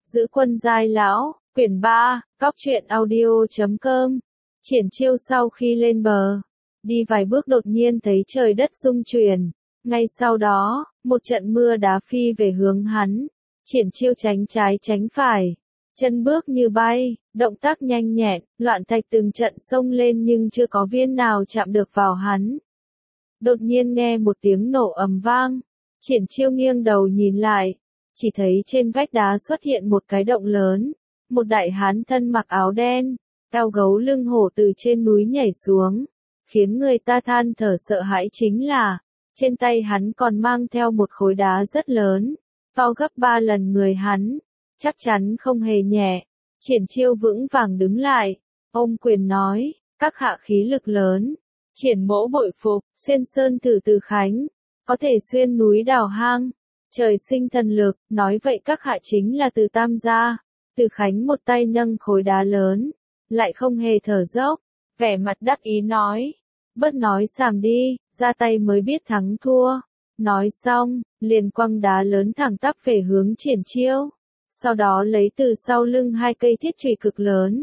Giữ quân giai lão, quyển 3, cóc truyện audio.com. Triển Chiêu sau khi lên bờ, đi vài bước đột nhiên thấy trời đất rung chuyển. Ngay sau đó, một trận mưa đá phi về hướng hắn. Triển Chiêu tránh trái tránh phải, chân bước như bay, động tác nhanh nhẹn, loạn thạch từng trận xông lên nhưng chưa có viên nào chạm được vào hắn. Đột nhiên nghe một tiếng nổ ầm vang, Triển Chiêu nghiêng đầu nhìn lại, chỉ thấy trên vách đá xuất hiện một cái động lớn, một đại hán thân mặc áo đen, cao gấu lưng hổ từ trên núi nhảy xuống, khiến người ta than thở sợ hãi chính là, trên tay hắn còn mang theo một khối đá rất lớn, to gấp 3 lần người hắn, chắc chắn không hề nhẹ. Triển Chiêu vững vàng đứng lại, ôm quyền nói, các hạ khí lực lớn, Triển mỗ bội phục, xuyên sơn thử từ Khánh, có thể xuyên núi đào hang, trời sinh thần lực, nói vậy các hạ chính là Từ Tam gia. Từ Khánh một tay nâng khối đá lớn, lại không hề thở dốc, vẻ mặt đắc ý nói, bớt nói xàm đi, ra tay mới biết thắng thua. Nói xong, liền quăng đá lớn thẳng tắp về hướng Triển Chiêu, sau đó lấy từ sau lưng 2 cây thiết chùy cực lớn,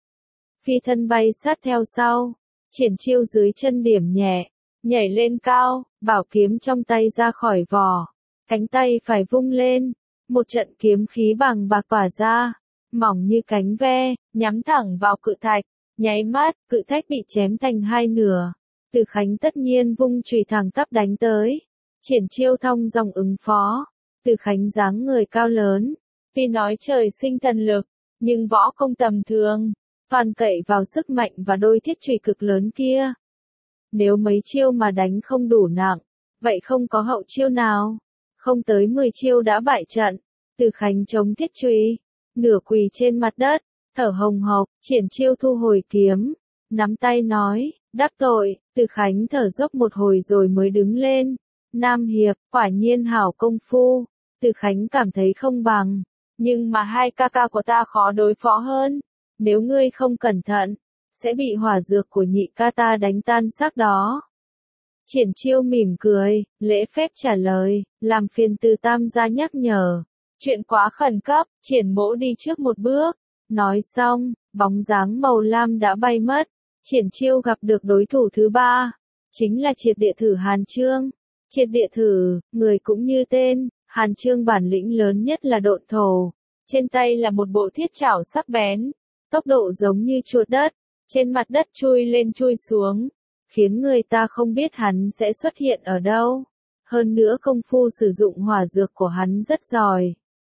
phi thân bay sát theo sau. Triển Chiêu dưới chân điểm nhẹ, nhảy lên cao, bảo kiếm trong tay ra khỏi vỏ, cánh tay phải vung lên, một trận kiếm khí bằng bạc tỏa ra, mỏng như cánh ve, nhắm thẳng vào cự thạch, nháy mắt, cự thạch bị chém thành 2 nửa. Từ Khánh tất nhiên vung chùy thẳng tắp đánh tới, Triển Chiêu thong dong ứng phó. Từ Khánh dáng người cao lớn, tuy nói trời sinh thần lực, nhưng võ công tầm thường, toàn cậy vào sức mạnh và đôi thiết chùy cực lớn kia. Nếu mấy chiêu mà đánh không đủ nặng, vậy không có hậu chiêu nào, không tới 10 chiêu đã bại trận. Từ Khánh chống thiết chùy, nửa quỳ trên mặt đất, thở hồng hộc. Triển Chiêu thu hồi kiếm, nắm tay nói, đắc tội. Từ Khánh thở dốc một hồi rồi mới đứng lên. Nam hiệp, quả nhiên hảo công phu. Từ Khánh cảm thấy không bằng, nhưng mà 2 ca ca của ta khó đối phó hơn. Nếu ngươi không cẩn thận, sẽ bị hỏa dược của nhị ca ta đánh tan xác đó. Triển Chiêu mỉm cười, lễ phép trả lời, làm phiền Từ Tam gia nhắc nhở. Chuyện quá khẩn cấp, Triển mỗ đi trước một bước. Nói xong, bóng dáng màu lam đã bay mất. Triển Chiêu gặp được đối thủ thứ 3, chính là Triệt Địa Thử Hàn Chương. Triệt Địa Thử, người cũng như tên, Hàn Chương bản lĩnh lớn nhất là độn thổ. Trên tay là một bộ thiết trảo sắc bén, tốc độ giống như chuột đất, trên mặt đất chui lên chui xuống, khiến người ta không biết hắn sẽ xuất hiện ở đâu. Hơn nữa công phu sử dụng hỏa dược của hắn rất giỏi,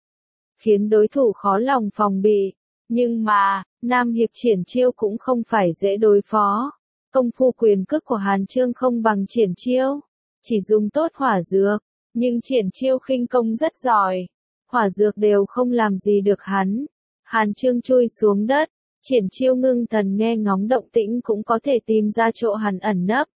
khiến đối thủ khó lòng phòng bị. Nhưng mà, Nam hiệp Triển Chiêu cũng không phải dễ đối phó. Công phu quyền cước của Hàn Chương không bằng Triển Chiêu, chỉ dùng tốt hỏa dược, nhưng Triển Chiêu khinh công rất giỏi, hỏa dược đều không làm gì được hắn. Hàn Chương chui xuống đất, Triển Chiêu ngưng thần nghe ngóng động tĩnh cũng có thể tìm ra chỗ hắn ẩn nấp.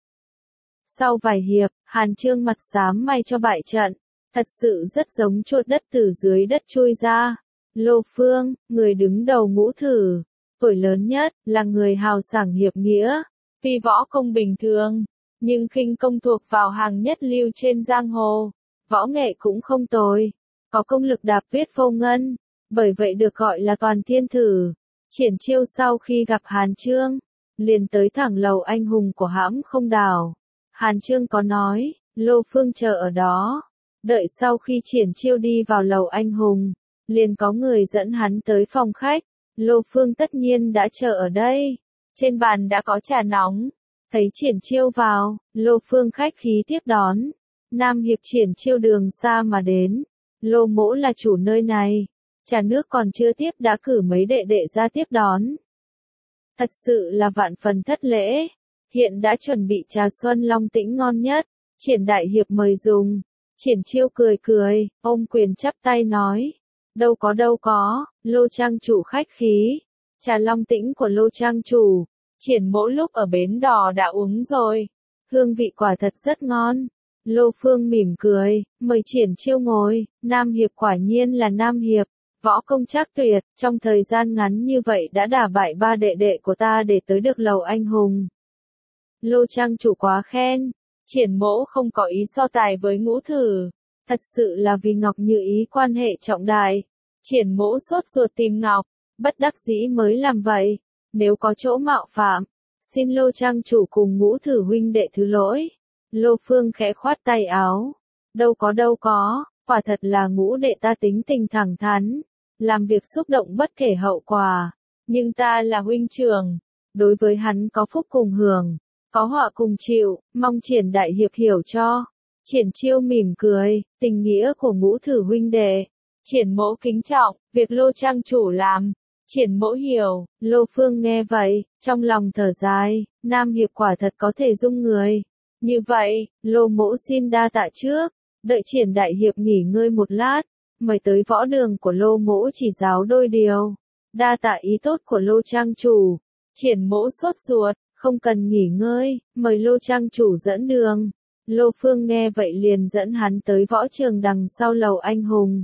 Sau vài hiệp, Hàn Chương mặt xám may cho bại trận, thật sự rất giống chuột đất từ dưới đất chui ra. Lô Phương, người đứng đầu ngũ thử, tuổi lớn nhất, là người hào sảng hiệp nghĩa, tuy võ công bình thường, nhưng khinh công thuộc vào hàng nhất lưu trên giang hồ, võ nghệ cũng không tồi, có công lực đạp viết vô ngân, bởi vậy được gọi là toàn thiên thử. Triển Chiêu sau khi gặp Hàn Chương, liền tới thẳng lầu anh hùng của hãm không đảo. Hàn Chương có nói, Lô Phương chờ ở đó. Đợi sau khi Triển Chiêu đi vào lầu anh hùng, liền có người dẫn hắn tới phòng khách. Lô Phương tất nhiên đã chờ ở đây. Trên bàn đã có trà nóng. Thấy Triển Chiêu vào, Lô Phương khách khí tiếp đón. Nam hiệp Triển Chiêu đường xa mà đến. Lô mỗ là chủ nơi này. Trà nước còn chưa tiếp đã cử mấy đệ đệ ra tiếp đón. Thật sự là vạn phần thất lễ. Hiện đã chuẩn bị trà xuân Long Tĩnh ngon nhất. Triển đại hiệp mời dùng. Triển Chiêu cười cười, ôm quyền chắp tay nói. Đâu có, Lô trang chủ khách khí. Trà Long Tĩnh của Lô trang chủ, Triển mỗ lúc ở bến đò đã uống rồi. Hương vị quả thật rất ngon. Lô Phương mỉm cười, mời Triển Chiêu ngồi. Nam hiệp quả nhiên là Nam hiệp, võ công trác tuyệt, trong thời gian ngắn như vậy đã đả bại 3 đệ đệ của ta để tới được lầu anh hùng. Lô trang chủ quá khen. Triển mỗ không có ý so tài với ngũ thử, thật sự là vì Ngọc Như Ý quan hệ trọng đại. Triển Mỗ sốt ruột tìm ngọc, bất đắc dĩ mới làm vậy. Nếu có chỗ mạo phạm, xin Lô trang chủ cùng Ngũ Thử huynh đệ thứ lỗi. Lô Phương khẽ khoát tay áo. Đâu có, quả thật là Ngũ đệ ta tính tình thẳng thắn, làm việc xúc động bất kể hậu quả. Nhưng ta là huynh trưởng, đối với hắn có phúc cùng hưởng, có họa cùng chịu, mong Triển đại hiệp hiểu cho. Triển Chiêu mỉm cười, tình nghĩa của Ngũ Thử huynh đệ. Triển Mỗ kính trọng, việc Lô trang chủ làm. Triển Mỗ hiểu. Lô Phương nghe vậy, trong lòng thở dài, Nam hiệp quả thật có thể dung người. Như vậy, Lô Mỗ xin đa tạ trước, đợi Triển đại hiệp nghỉ ngơi một lát, mời tới võ đường của Lô Mỗ chỉ giáo đôi điều. Đa tạ ý tốt của Lô trang chủ. Triển Mỗ sốt ruột, không cần nghỉ ngơi, mời Lô trang chủ dẫn đường. Lô Phương nghe vậy liền dẫn hắn tới võ trường đằng sau lầu anh hùng.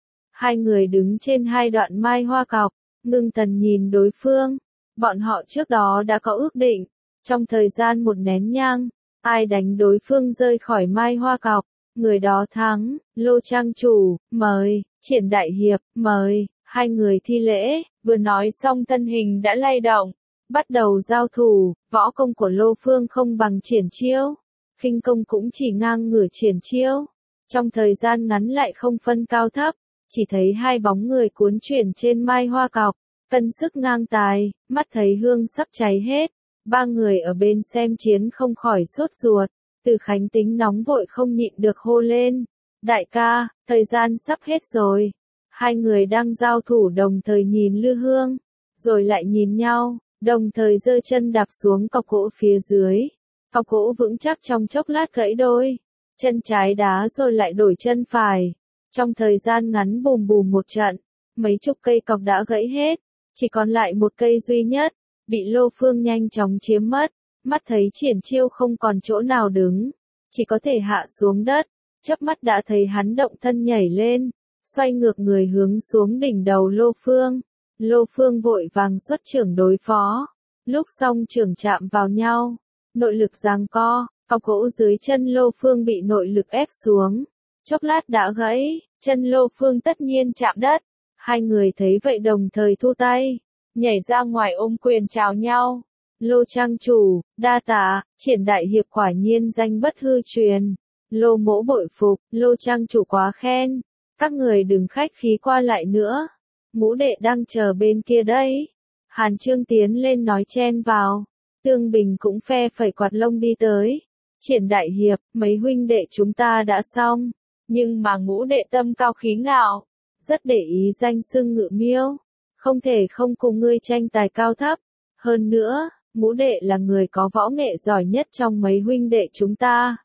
Hai người đứng trên hai đoạn mai hoa cọc, ngưng thần nhìn đối phương. Bọn họ trước đó đã có ước định, trong thời gian một nén nhang, ai đánh đối phương rơi khỏi mai hoa cọc, người đó thắng. Lô trang chủ, mời. Triển đại hiệp, mời. Hai người thi lễ, vừa nói xong thân hình đã lay động, bắt đầu giao thủ. Võ công của Lô Phương không bằng Triển Chiêu, khinh công cũng chỉ ngang ngửa Triển Chiêu. Trong thời gian ngắn lại không phân cao thấp, chỉ thấy hai bóng người cuốn chuyển trên mai hoa cọc, cân sức ngang tài, mắt thấy hương sắp cháy hết. Ba người ở bên xem chiến không khỏi sốt ruột. Từ Khánh tính nóng vội không nhịn được hô lên. Đại ca, thời gian sắp hết rồi. Hai người đang giao thủ đồng thời nhìn Lư Hương, rồi lại nhìn nhau, đồng thời giơ chân đạp xuống cọc gỗ phía dưới. Cọc gỗ vững chắc trong chốc lát gãy đôi. Chân trái đá rồi lại đổi chân phải. Trong thời gian ngắn bùm bùm một trận, mấy chục cây cọc đã gãy hết, chỉ còn lại một cây duy nhất, bị Lô Phương nhanh chóng chiếm mất. Mắt thấy Triển Chiêu không còn chỗ nào đứng, chỉ có thể hạ xuống đất, chớp mắt đã thấy hắn động thân nhảy lên, xoay ngược người hướng xuống đỉnh đầu Lô Phương. Lô Phương vội vàng xuất chưởng đối phó, lúc song chưởng chạm vào nhau, nội lực giằng co, cọc gỗ dưới chân Lô Phương bị nội lực ép xuống, chốc lát đã gãy, chân Lô Phương tất nhiên chạm đất. Hai người thấy vậy đồng thời thu tay, nhảy ra ngoài ôm quyền chào nhau. Lô trang chủ, đa tạ. Triển đại hiệp quả nhiên danh bất hư truyền. Lô Mỗ bội phục. Lô trang chủ quá khen. Các người đừng khách khí qua lại nữa, Ngũ đệ đang chờ bên kia đấy. Hàn Trương tiến lên nói chen vào. Tương Bình cũng phe phẩy quạt lông đi tới. Triển đại hiệp, mấy huynh đệ chúng ta đã xong, nhưng mà Ngũ đệ tâm cao khí ngạo, rất để ý danh xưng Ngự Miêu, không thể không cùng ngươi tranh tài cao thấp. Hơn nữa, Ngũ đệ là người có võ nghệ giỏi nhất trong mấy huynh đệ chúng ta.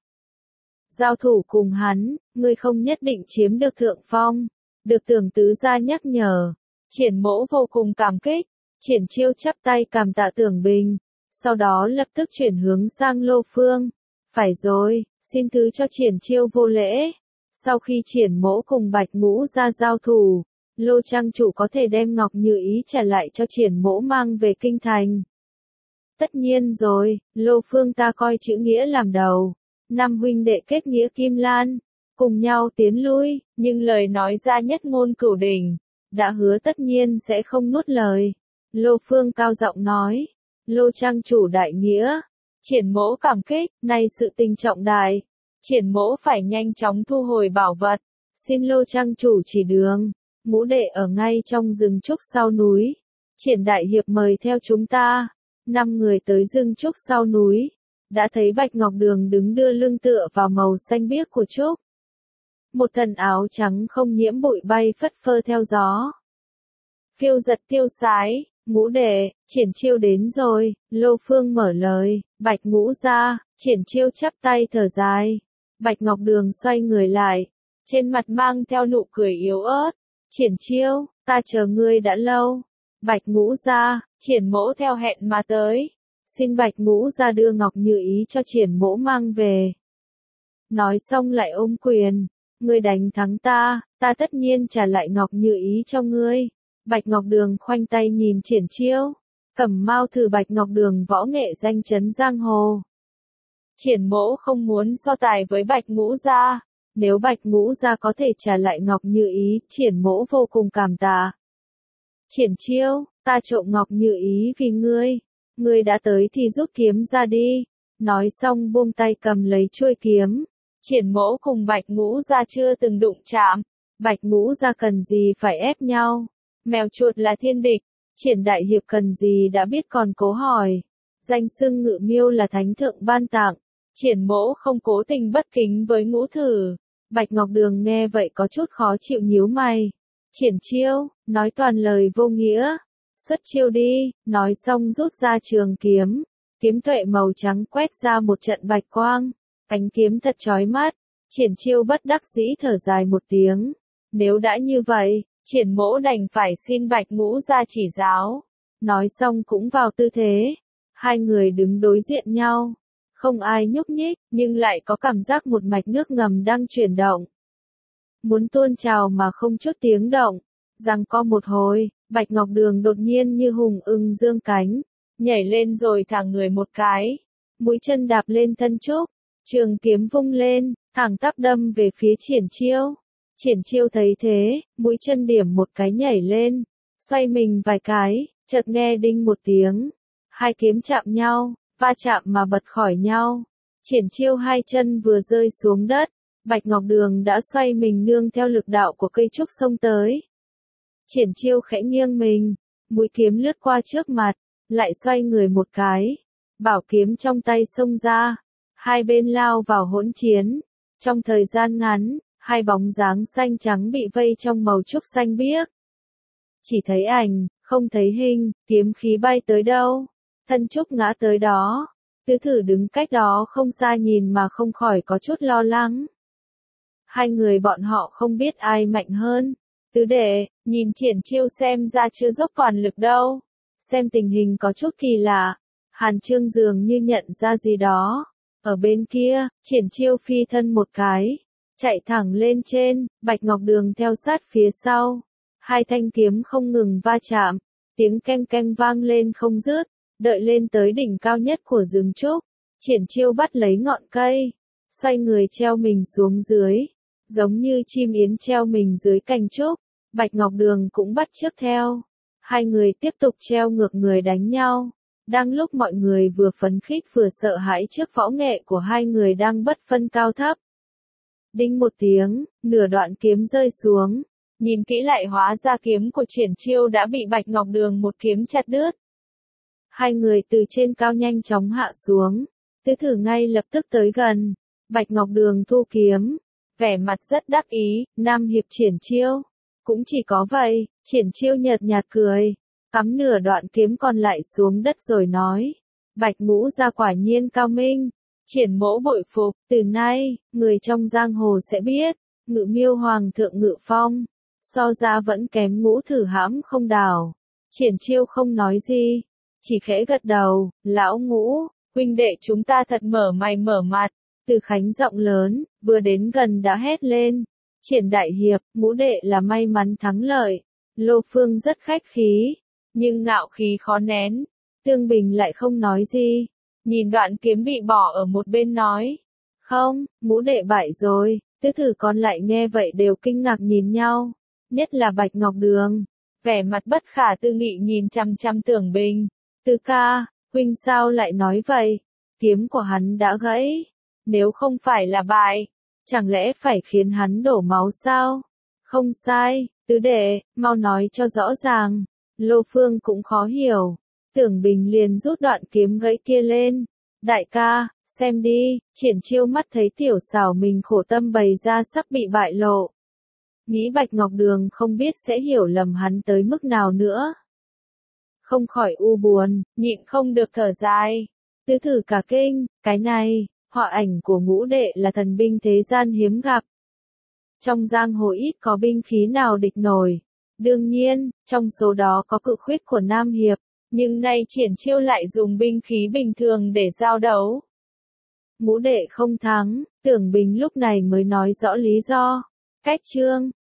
Giao thủ cùng hắn, ngươi không nhất định chiếm được thượng phong. Được Tưởng tứ gia nhắc nhở. Triển Mỗ vô cùng cảm kích. Triển Chiêu chắp tay cảm tạ Tưởng Bình, sau đó lập tức chuyển hướng sang Lô Phương. Phải rồi, xin thứ cho Triển Chiêu vô lễ. Sau khi Triển Mỗ cùng Bạch Ngũ ra giao thủ, Lô trang chủ có thể đem Ngọc Như Ý trả lại cho Triển Mỗ mang về kinh thành. Tất nhiên rồi, Lô Phương ta coi chữ nghĩa làm đầu. Năm huynh đệ kết nghĩa Kim Lan, cùng nhau tiến lui, nhưng lời nói ra nhất ngôn cửu đỉnh, đã hứa tất nhiên sẽ không nuốt lời. Lô Phương cao giọng nói, Lô trang chủ đại nghĩa, Triển Mỗ cảm kích, nay sự tình trọng đại, Triển Mỗ phải nhanh chóng thu hồi bảo vật, xin Lô trang chủ chỉ đường. Ngũ đệ ở ngay trong rừng trúc sau núi, Triển đại hiệp mời theo chúng ta. 5 người tới rừng trúc sau núi, đã thấy Bạch Ngọc Đường đứng đưa lưng tựa vào màu xanh biếc của trúc. Một thân áo trắng không nhiễm bụi bay phất phơ theo gió. Phiêu giật tiêu sái. Ngũ đệ, Triển Chiêu đến rồi. Lô Phương mở lời. Bạch Ngũ ra. Triển Chiêu chắp tay thở dài. Bạch Ngọc Đường xoay người lại, trên mặt mang theo nụ cười yếu ớt. Triển Chiêu, ta chờ ngươi đã lâu. Bạch Ngũ ra. Triển Mỗ theo hẹn mà tới, xin Bạch Ngũ ra đưa Ngọc Như Ý cho Triển Mỗ mang về. Nói xong lại ôm quyền. Ngươi đánh thắng ta, ta tất nhiên trả lại Ngọc Như Ý cho ngươi. Bạch Ngọc Đường khoanh tay nhìn Triển Chiêu. Cẩm Mao thử Bạch Ngọc Đường võ nghệ danh chấn giang hồ. Triển Mỗ không muốn so tài với Bạch Ngũ gia, Nếu Bạch Ngũ Gia có thể trả lại Ngọc Như Ý, Triển Mỗ vô cùng cảm tạ. Triển Chiêu, ta trộm Ngọc Như Ý vì ngươi đã tới thì rút kiếm ra đi. Nói xong buông tay cầm lấy chuôi kiếm. Triển Mỗ cùng Bạch Ngũ Gia chưa từng đụng chạm. Bạch Ngũ Gia cần gì phải ép nhau. Mèo chuột là thiên địch. Triển Đại Hiệp cần gì đã biết còn cố hỏi. Danh xưng Ngự Miêu là thánh thượng ban tặng. Triển Mỗ không cố tình bất kính với Ngũ Thử. Bạch Ngọc Đường nghe vậy có chút khó chịu nhíu mày. Triển Chiêu, nói toàn lời vô nghĩa. Xuất chiêu đi, nói xong rút ra trường kiếm. Kiếm tuệ màu trắng quét ra một trận bạch quang. Ánh kiếm thật chói mắt. Triển Chiêu bất đắc dĩ thở dài một tiếng. Nếu đã như vậy, Triển Mỗ đành phải xin Bạch Ngũ Gia chỉ giáo. Nói xong cũng vào tư thế. Hai người đứng đối diện nhau. Không ai nhúc nhích, nhưng lại có cảm giác một mạch nước ngầm đang chuyển động. Muốn tuôn trào mà không chút tiếng động. Giằng co một hồi, Bạch Ngọc Đường đột nhiên như hùng ưng dương cánh. Nhảy lên rồi thả người một cái. Mũi chân đạp lên thân trúc. Trường kiếm vung lên, thẳng tắp đâm về phía Triển Chiêu. Triển Chiêu thấy thế, mũi chân điểm một cái nhảy lên. Xoay mình vài cái, chợt nghe đinh một tiếng. Hai kiếm chạm nhau, va chạm mà bật khỏi nhau. Triển Chiêu hai chân vừa rơi xuống đất. Bạch Ngọc Đường đã xoay mình nương theo lực đạo của cây trúc xông tới. Triển Chiêu khẽ nghiêng mình, mũi kiếm lướt qua trước mặt, lại xoay người một cái. Bảo kiếm trong tay xông ra, hai bên lao vào hỗn chiến. Trong thời gian ngắn, hai bóng dáng xanh trắng bị vây trong màu trúc xanh biếc. Chỉ thấy ảnh, không thấy hình, kiếm khí bay tới đâu, thân trúc ngã tới đó. Tứ Thử đứng cách đó không xa nhìn mà không khỏi có chút lo lắng. Hai người bọn họ không biết ai mạnh hơn. Tứ đệ, nhìn Triển Chiêu xem ra chưa dốc toàn lực đâu. Xem tình hình có chút kỳ lạ. Hàn Trương dường như nhận ra gì đó. Ở bên kia, Triển Chiêu phi thân một cái. Chạy thẳng lên trên, Bạch Ngọc Đường theo sát phía sau. Hai thanh kiếm không ngừng va chạm. Tiếng keng keng vang lên không dứt. Đợi lên tới đỉnh cao nhất của rừng trúc. Triển Chiêu bắt lấy ngọn cây. Xoay người treo mình xuống dưới. Giống như chim yến treo mình dưới cành trúc. Bạch Ngọc Đường cũng bắt chước theo. Hai người tiếp tục treo ngược người đánh nhau. Đang lúc mọi người vừa phấn khích vừa sợ hãi trước võ nghệ của hai người đang bất phân cao thấp. Đinh một tiếng, nửa đoạn kiếm rơi xuống. Nhìn kỹ lại hóa ra kiếm của Triển Chiêu đã bị Bạch Ngọc Đường một kiếm chặt đứt. Hai người từ trên cao nhanh chóng hạ xuống. Tứ Thử ngay lập tức tới gần. Bạch Ngọc Đường thu kiếm. Vẻ mặt rất đắc ý, Nam hiệp Triển Chiêu. Cũng chỉ có vậy, Triển Chiêu nhợt nhạt cười. Cắm nửa đoạn kiếm còn lại xuống đất rồi nói. Bạch Ngũ Gia quả nhiên cao minh. Triển Mỗ bội phục, từ nay, người trong giang hồ sẽ biết. Ngự Miêu Hoàng thượng Ngự Phong. So ra vẫn kém Ngũ Thử hãm không đảo. Triển Chiêu không nói gì. Chỉ khẽ gật đầu, lão Ngũ, huynh đệ chúng ta thật mở mày mở mặt. Từ Khánh giọng lớn, vừa đến gần đã hét lên. Triển Đại Hiệp, Ngũ đệ là may mắn thắng lợi. Lô Phương rất khách khí, nhưng ngạo khí khó nén. Tương Bình lại không nói gì. Nhìn đoạn kiếm bị bỏ ở một bên nói. Không, Ngũ đệ bại rồi. Tứ Thử còn lại nghe vậy đều kinh ngạc nhìn nhau. Nhất là Bạch Ngọc Đường. Vẻ mặt bất khả tư nghị nhìn chăm chăm Tưởng Bình. Tứ ca, huynh sao lại nói vậy? Kiếm của hắn đã gãy. Nếu không phải là bại, chẳng lẽ phải khiến hắn đổ máu sao? Không sai, tứ đệ, mau nói cho rõ ràng. Lô Phương cũng khó hiểu. Tưởng Bình liền rút đoạn kiếm gãy kia lên. Đại ca, xem đi, Triển Chiêu mắt thấy tiểu xảo mình khổ tâm bày ra sắp bị bại lộ. Nghĩ Bạch Ngọc Đường không biết sẽ hiểu lầm hắn tới mức nào nữa. Không khỏi u buồn, nhịn không được thở dài. Tứ Thử cả kinh, cái này, họa ảnh của Ngũ đệ là thần binh thế gian hiếm gặp. Trong giang hồ ít có binh khí nào địch nổi. Đương nhiên, trong số đó có cự khuyết của Nam Hiệp, nhưng nay Triển Chiêu lại dùng binh khí bình thường để giao đấu. Ngũ đệ không thắng, Tưởng Bình lúc này mới nói rõ lý do. Cách chương